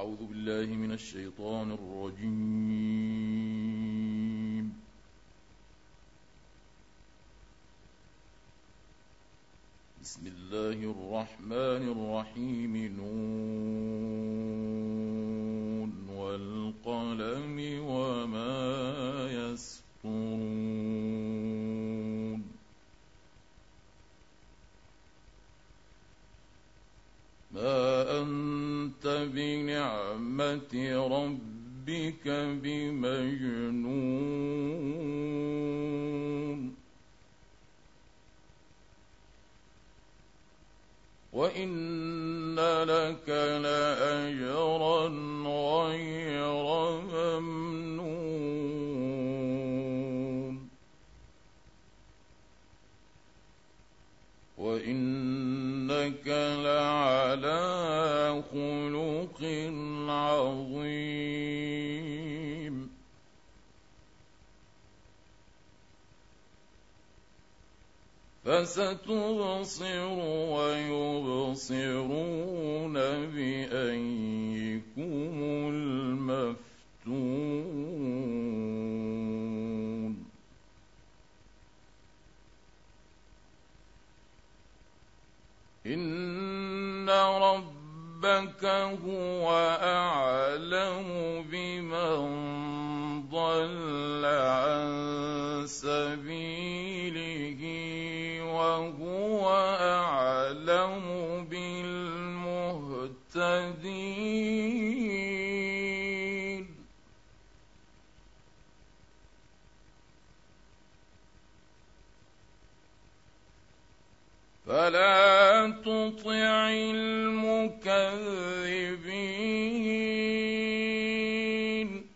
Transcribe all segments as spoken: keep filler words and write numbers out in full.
أعوذ بالله من الشيطان الرجيم. بسم الله الرحمن الرحيم. نون والقلم وما يسطرون. ما أنت بنعمة ربك بمجنون وإن لك لأجرا غير ممنون وإنك لعلى خلق عظيم. فستبصر ويبصرون بأيكم المفتون. إن ربك هو أعلم بمن ضل عن سبيله وهو أعلم بالمهتدين. فلا تطع المكذبين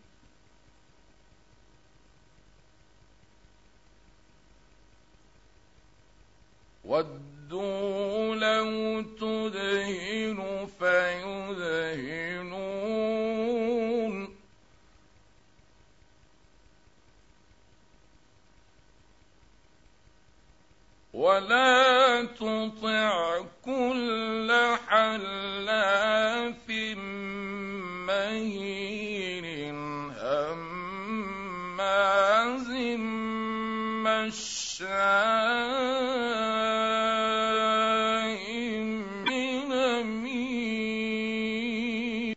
ودوا لو تدهن فيدهنون ولا تطع كل حلاف مهين هماز مشاء بنميم.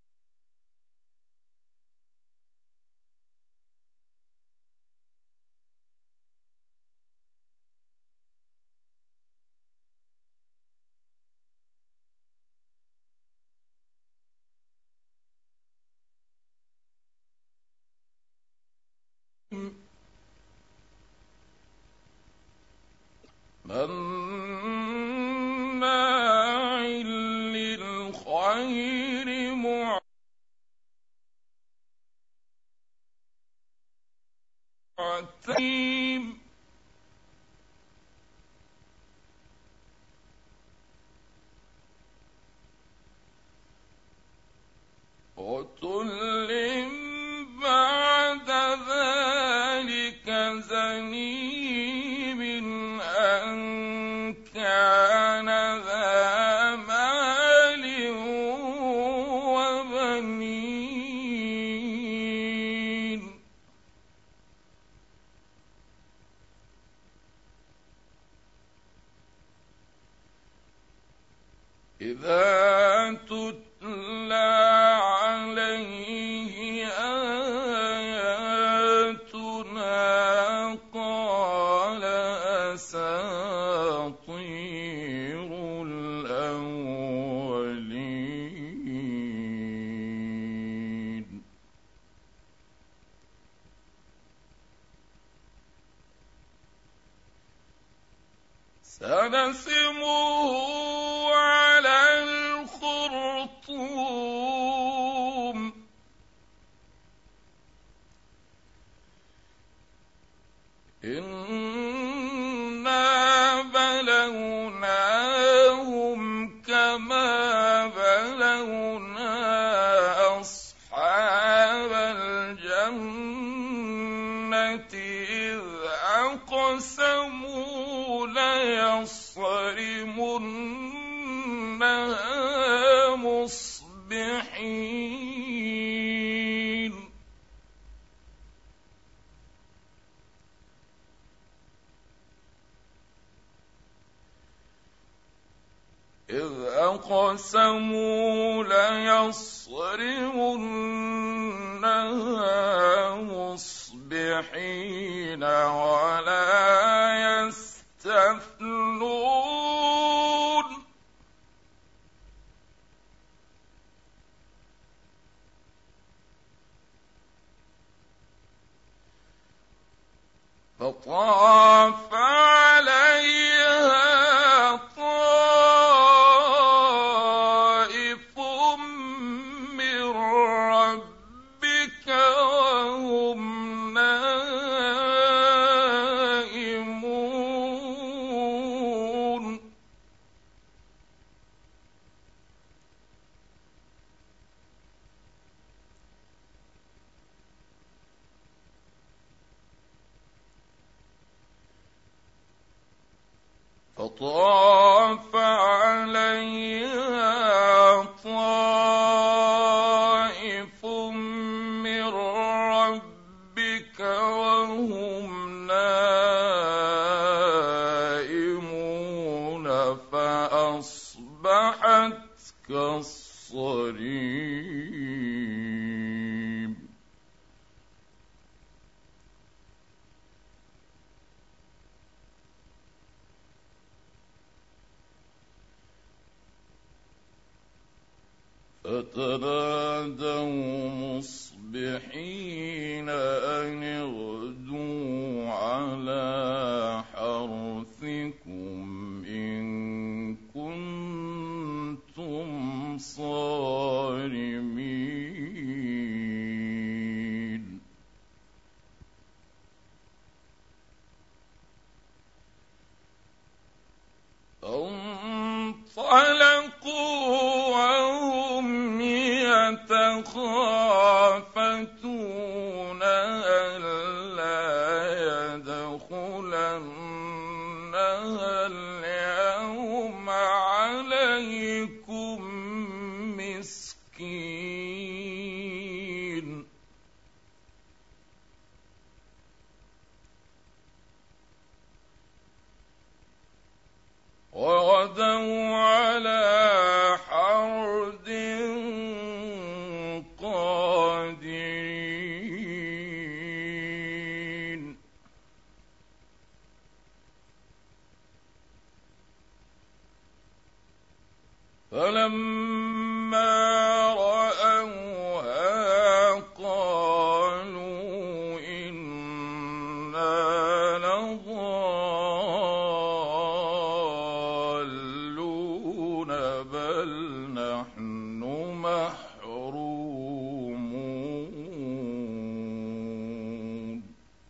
مناع للخير معتد عتل بعد ذلك زنيم أن كان ذا مال وبنين. أجمعين إذ أقسموا ليصرمنها مصبحين ولا يستثنون فطاف عليها طائف من ربك وهم نائمون فطاف عليها طائف من ربك وهم نائمون فأصبحت كالصريم فتنادوا مصبحين أن اغدوا على حرثكم إن كنتم صارمين فانطلقوا وهم يتخافتون ألا يدخلنها اليوم عليكم مسكين وغدوا على حرد قادرين فلما رأوها قالوا إنا لضالون بل نحن محرومون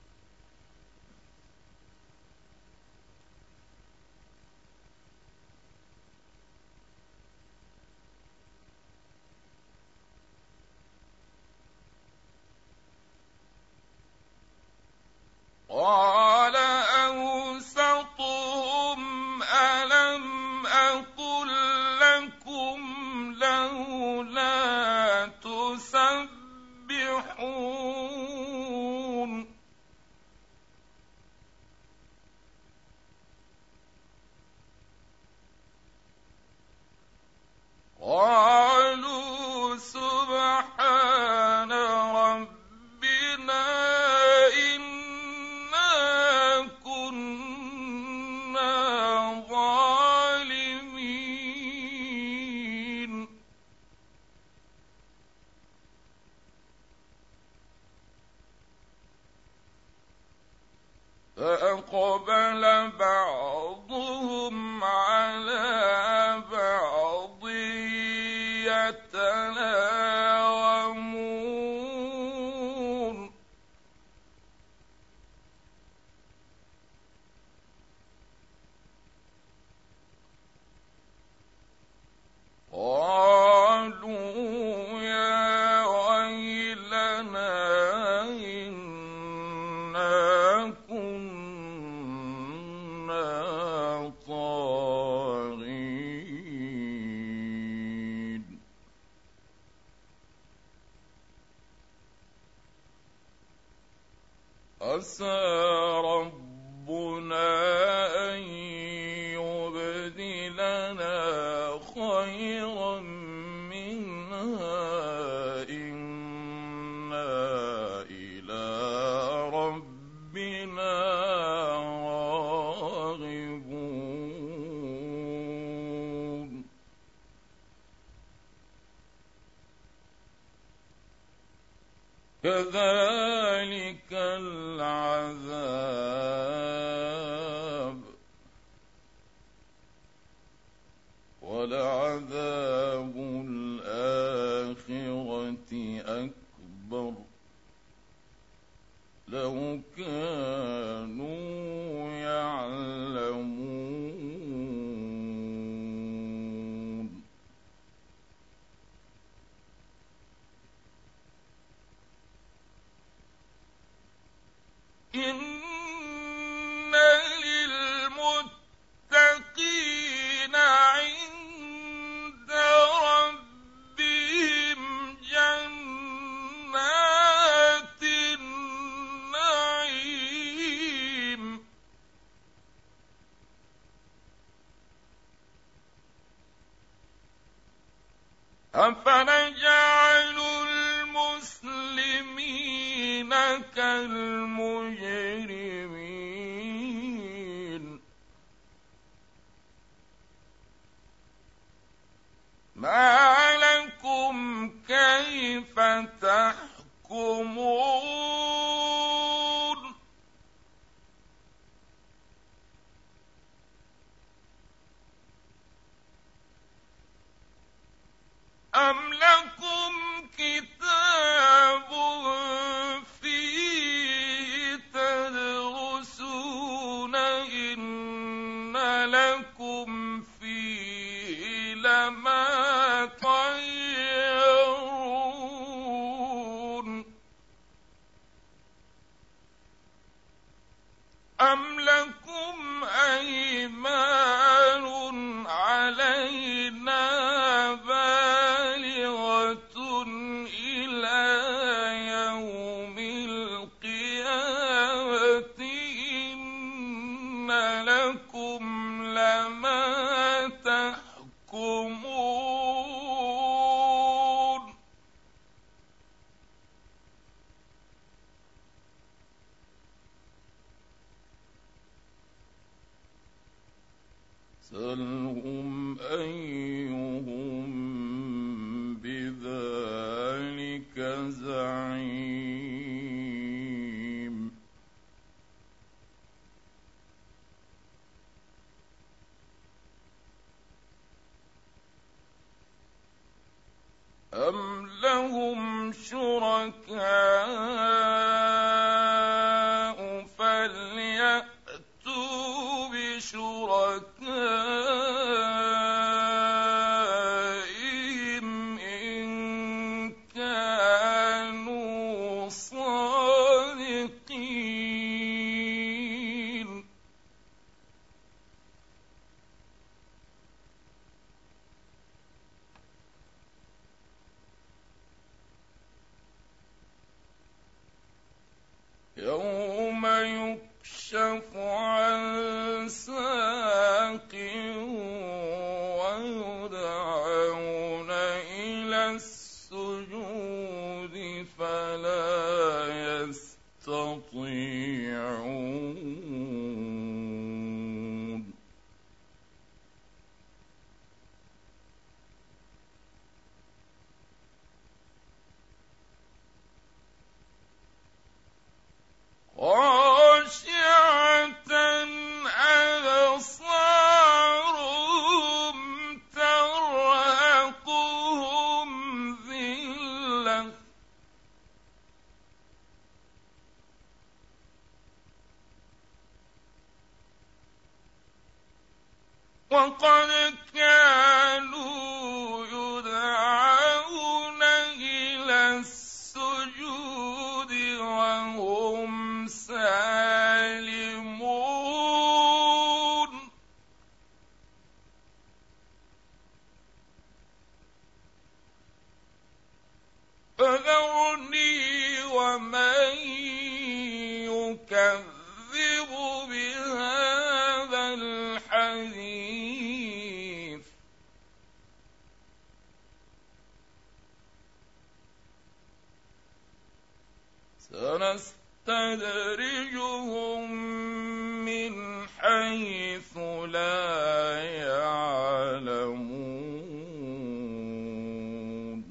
قال أوسطهم ألم أقل لكم لولا تسبحون قالوا سبحان ربنا إنا كنا ظالمين. عسى ربنا أن يبدلنا خيرا منها إنا إلى ربنا راغبون كذلك العذاب ولعذاب الآخرة أكبر لو كانوا يعلمون إن للمتقين عند ربهم جنات النعيم أفنجعل المسلمين كالمجرمين ما لكم كيف تحكمون أم لكم كتاب فيه تدرسون إن لكم فيه لما تخيرون أم لكم أيمان علينا بالغة إلى يوم القيامة إن لكم لما تحكمون سلهم أيهم بذلك زعيم أم لهم شركاء فليأتوا بشركائهم إن كانوا صادقين يوم يكشف عن ساق ويدعون إلى السجود فلا يستطيعون خاشعة أبصارهم ترهقهم ذلة وقد كانوا يدعون إلى السجود وهم سالمون فذرني ومن يكذب سنستدرجهم من حيث لا يعلمون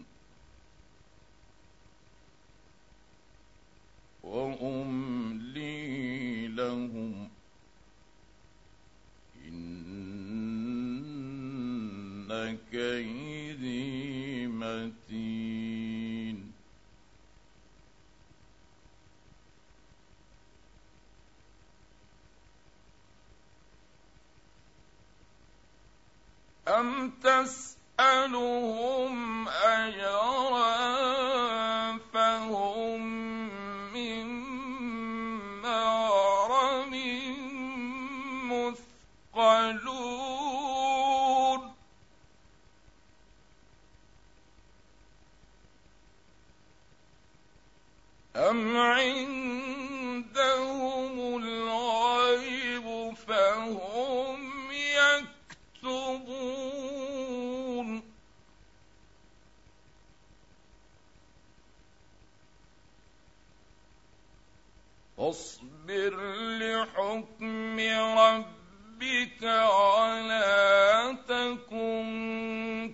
وأملي لهم إن كيدي متين أم تسألهم أجرا فهم من مغرم مثقلون أم عندهم الغيب فهم يكتبون فاصبر لحكم ربك ولا تكن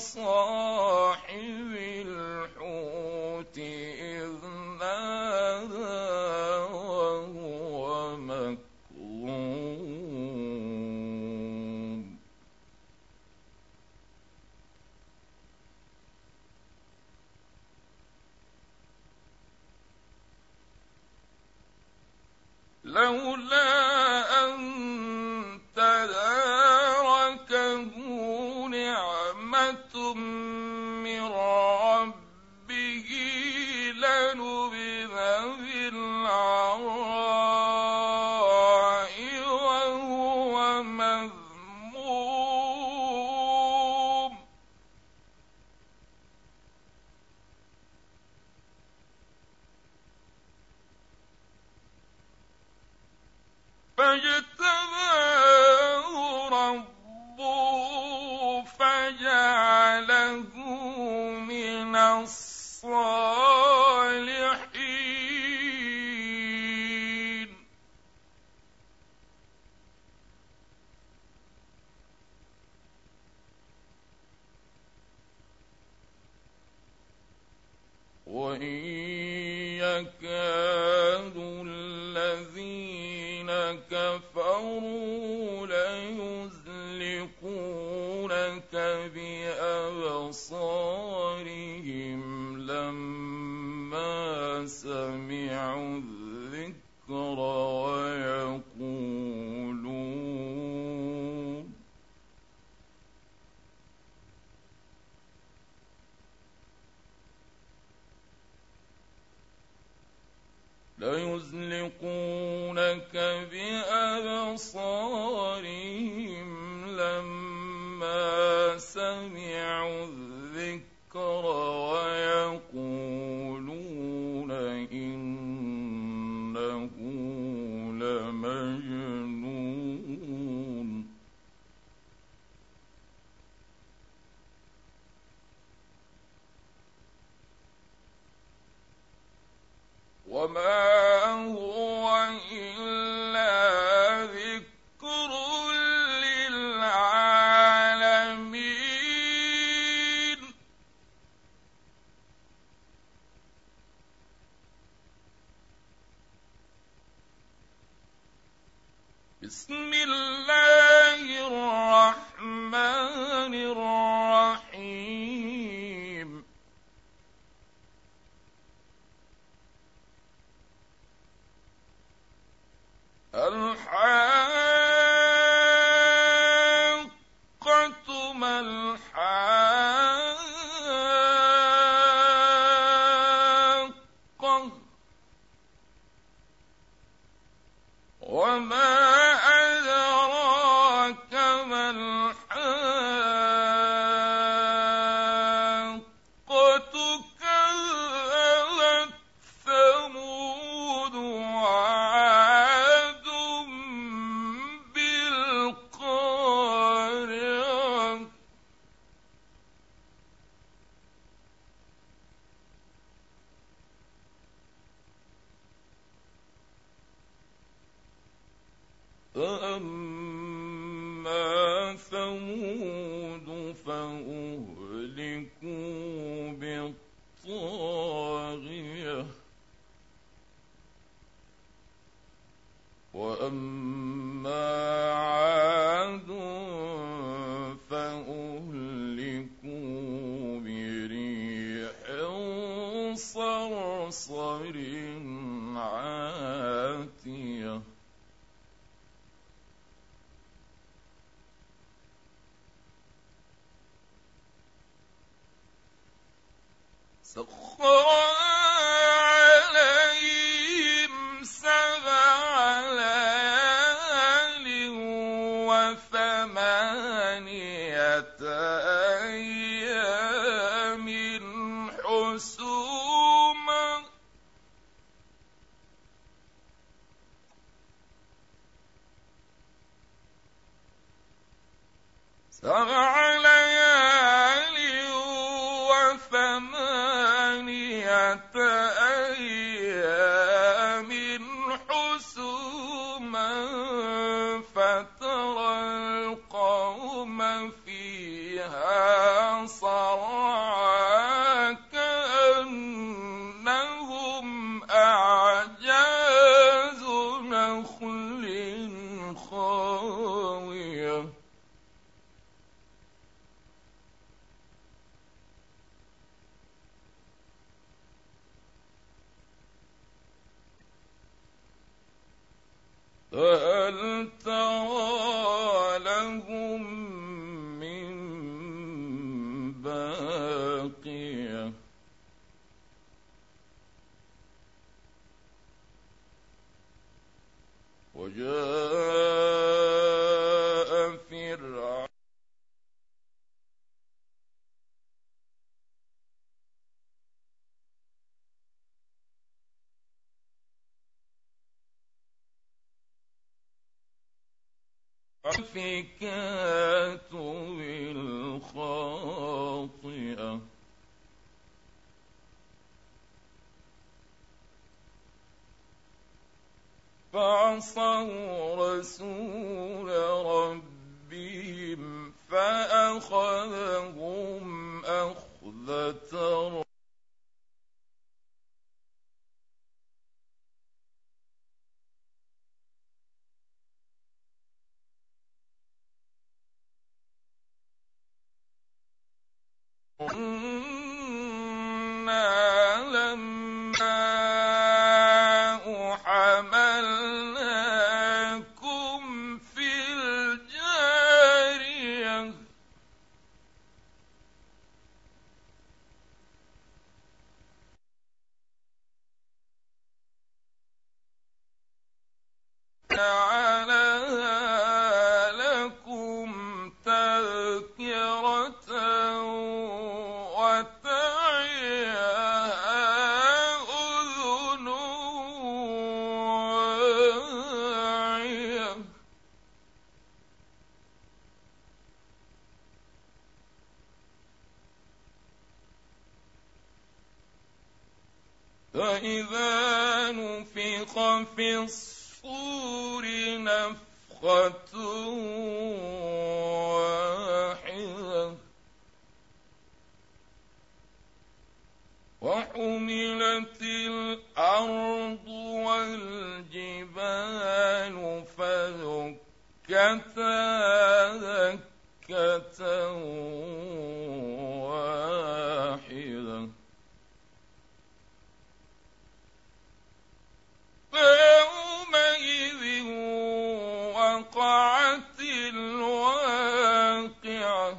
كصاحب الحوت إذ نادى وهو مكظوم لولا أن تداركه نعمة من ربه لنبذ بالعراء وهو مذموم فاجتباه ربه فجعله من الصالحين وإن يكاد الذين كفروا ليزلقونك بأبصارهم لما سمعوا الذكر ويقولون ليزلقونك بأبصارهم لما سمعوا الذكر ويقولون إنه لمجنون وما هو إلا ذكر للعالمين بسم الله الرحمن الرحيم الحاقة ما الحاقة وما أدراك الطاغية وأما عاد فأهلكوا بريح صرصر عاتية سخر عليهم سبع ليال وثمانية أيام حسوما سبع ليال وثمانية أيام حسوما فترى القوم فيها صرعى كأنهم أعجاز نخل خاوية فهل ترى لهم من باقية وجاء فرعون فكات بالخاطئة فعصوا رسول ربهم فأخذهم أخذة إنا لما حملناكم في الجارية جعلها لكم تذكرة وتعيها أذن واعية فإذا نفخ في الصور نفخة واحدة وحملت الأرض والجبال فدكتا دكة واحدة فيومئذ وقعت الواقعة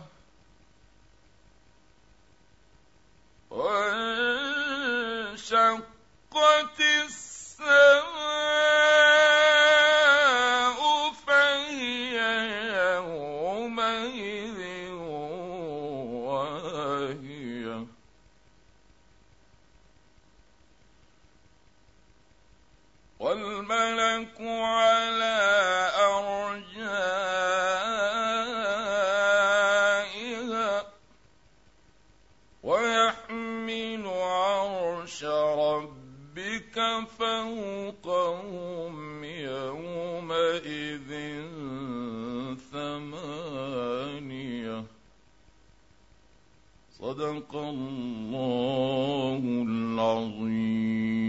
وانشقت السماء فهي يومئذ واهية والملك على أرجائها ويحمل عرش ربك فوقهم يومئذ ثمانية صدق الله العظيم.